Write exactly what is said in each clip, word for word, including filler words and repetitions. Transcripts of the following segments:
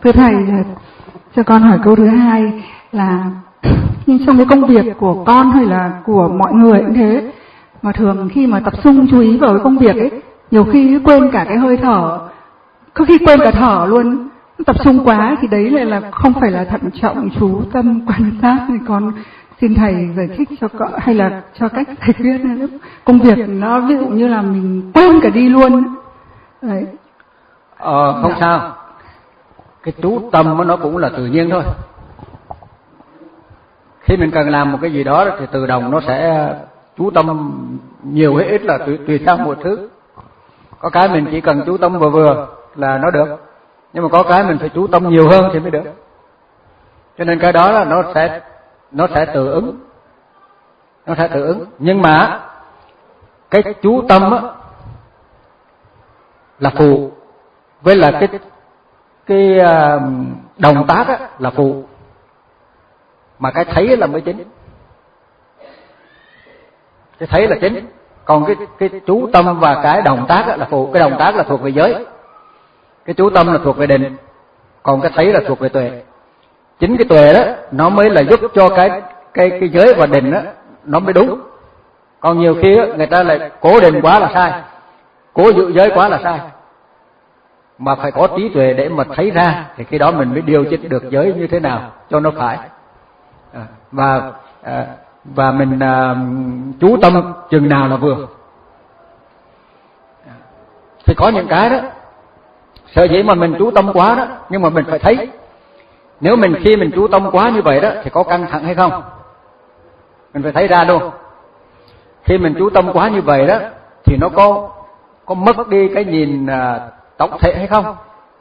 Thưa thầy, cho con hỏi câu thứ hai là nhưng trong cái công việc của con hay là của mọi người cũng thế, mà thường khi mà tập trung chú ý vào cái công việc ấy, nhiều khi quên cả cái hơi thở, có khi quên cả thở luôn, tập trung quá thì đấy lại là không phải là thận trọng chú tâm quan sát. Thì con xin thầy giải thích cho cậu hay là cho cách thầy biết công việc nó ví dụ như là mình quên cả đi luôn đấy. Ờ, không sao, cái chú tâm nó cũng là tự nhiên thôi. Khi mình cần làm một cái gì đó thì tự động nó sẽ chú tâm nhiều hay ít là tùy, tùy theo một thứ. Có cái mình chỉ cần chú tâm vừa vừa là nó được, nhưng mà có cái mình phải chú tâm nhiều hơn thì mới được. Cho nên cái đó là nó sẽ nó sẽ tự ứng, nó sẽ tự ứng. Nhưng mà cái chú tâm á, là phụ, với là cái cái động tác á, là phụ, mà cái thấy là mới chính. Cái thấy là chính, còn cái cái chú tâm và cái động tác á, là phụ. Cái động tác là thuộc về giới, cái chú tâm là thuộc về định, còn cái thấy là thuộc về tuệ. Chính cái tuệ đó nó mới là giúp cho cái cái cái giới và định đó nó mới đúng. Còn nhiều khi đó, người ta lại cố định quá là sai, cố giữ giới quá là sai, mà phải có trí tuệ để mà thấy ra, thì khi đó mình mới điều chỉnh được giới như thế nào cho nó phải. À, và à, và mình à, chú tâm chừng nào là vừa. Thì có những cái đó sở dĩ mà mình chú tâm quá đó, nhưng mà mình phải thấy. Nếu mình khi mình chú tâm quá như vậy đó thì có căng thẳng hay không, mình phải thấy ra luôn. Khi mình chú tâm quá như vậy đó thì nó có có mất đi cái nhìn à, tổng thể hay không.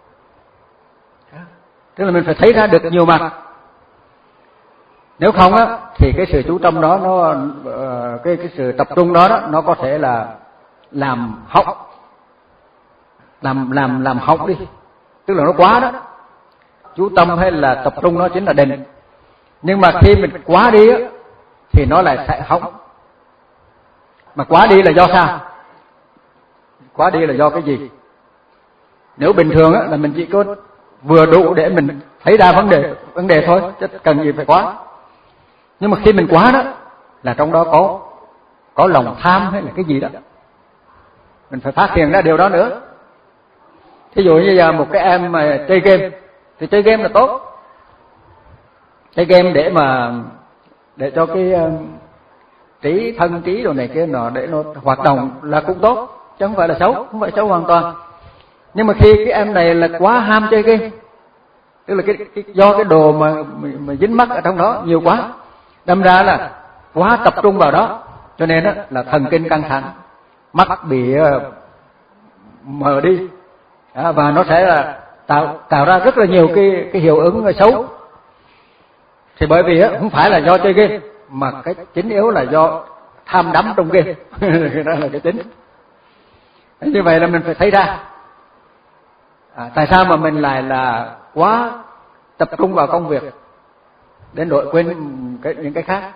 Tức là mình phải thấy ra được nhiều mặt. Nếu không á thì cái sự chú tâm đó nó uh, cái cái sự tập trung đó, đó nó có thể là làm hỏng, làm làm làm hỏng đi. Tức là nó quá đó. Chú tâm hay là tập trung nó chính là định. Nhưng mà khi mình quá đi á thì nó lại sẽ hỏng. Mà quá đi là do sao? Quá đi là do cái gì? Nếu bình thường á là mình chỉ có vừa đủ để mình thấy ra vấn đề vấn đề thôi, chứ cần gì phải quá. Nhưng mà khi mình quá đó là trong đó có có lòng tham hay là cái gì đó, mình phải phát hiện ra điều đó nữa. Thí dụ như giờ một cái em mà chơi game thì chơi game là tốt, chơi game để mà để cho cái uh, trí thân trí đồ này kia nó để nó hoạt động là cũng tốt, chứ không phải là xấu, không phải xấu hoàn toàn. Nhưng mà khi cái em này là quá ham chơi game, tức là cái, cái do cái đồ mà mà dính mắc ở trong đó nhiều quá, đâm ra là quá tập trung vào đó, cho nên đó là thần kinh căng thẳng, mắt bị uh, mờ đi, à, và nó sẽ là tạo tạo ra rất là nhiều cái cái hiệu ứng xấu. Thì bởi vì á không phải là do chơi game, mà cái chính yếu là do tham đắm trong game. Đó là cái chính. Như vậy là mình phải thấy ra à, tại sao mà mình lại là quá tập trung vào công việc đến độ quên cái, những cái khác.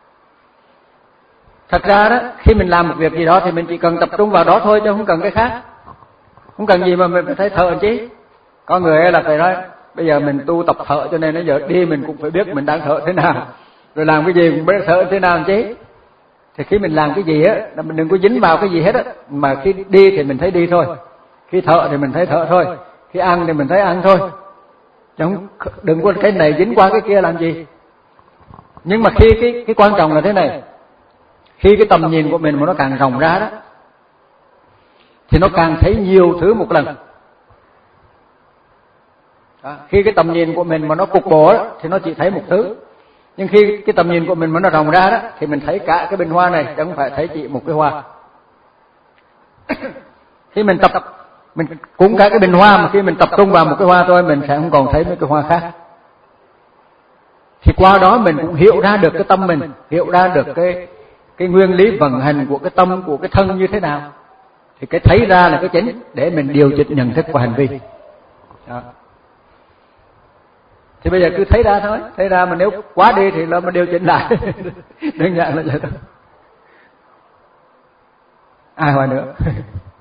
Thật ra đó, khi mình làm một việc gì đó thì mình chỉ cần tập trung vào đó thôi, chứ không cần cái khác. Không cần gì mà mình phải thấy thở chứ. Có người là phải nói bây giờ mình tu tập thở, cho nên bây giờ đi mình cũng phải biết mình đang thở thế nào, rồi làm cái gì cũng biết thở thế nào chứ. Thì khi mình làm cái gì á, mình đừng có dính vào cái gì hết á, mà khi đi thì mình thấy đi thôi, khi thở thì mình thấy thở thôi, khi ăn thì mình thấy ăn thôi, chứ không, đừng có cái này dính qua cái kia làm gì. Nhưng mà khi cái cái quan trọng là thế này, khi cái tầm nhìn của mình mà nó càng rộng ra đó thì nó càng thấy nhiều thứ một lần. Đó. Khi cái tầm nhìn của mình mà nó cục bộ đó, thì nó chỉ thấy một thứ. Nhưng khi cái tầm nhìn của mình mà nó rộng ra đó thì mình thấy cả cái bình hoa này, chứ không phải thấy chỉ một cái hoa. Khi mình tập mình cũng cả cái bình hoa, mà khi mình tập trung vào một cái hoa thôi, mình sẽ không còn thấy mấy cái hoa khác. Thì qua đó mình cũng hiểu ra được cái tâm mình, hiểu ra được cái cái nguyên lý vận hành của cái tâm, của cái thân như thế nào. Thì cái thấy ra là cái chính để mình điều chỉnh nhận thức và hành vi. Đó. Thì bây giờ cứ thấy ra thôi, thấy ra mà nếu quá đi thì nó mới điều chỉnh lại. Đơn giản là vậy thôi. Ai hỏi nữa?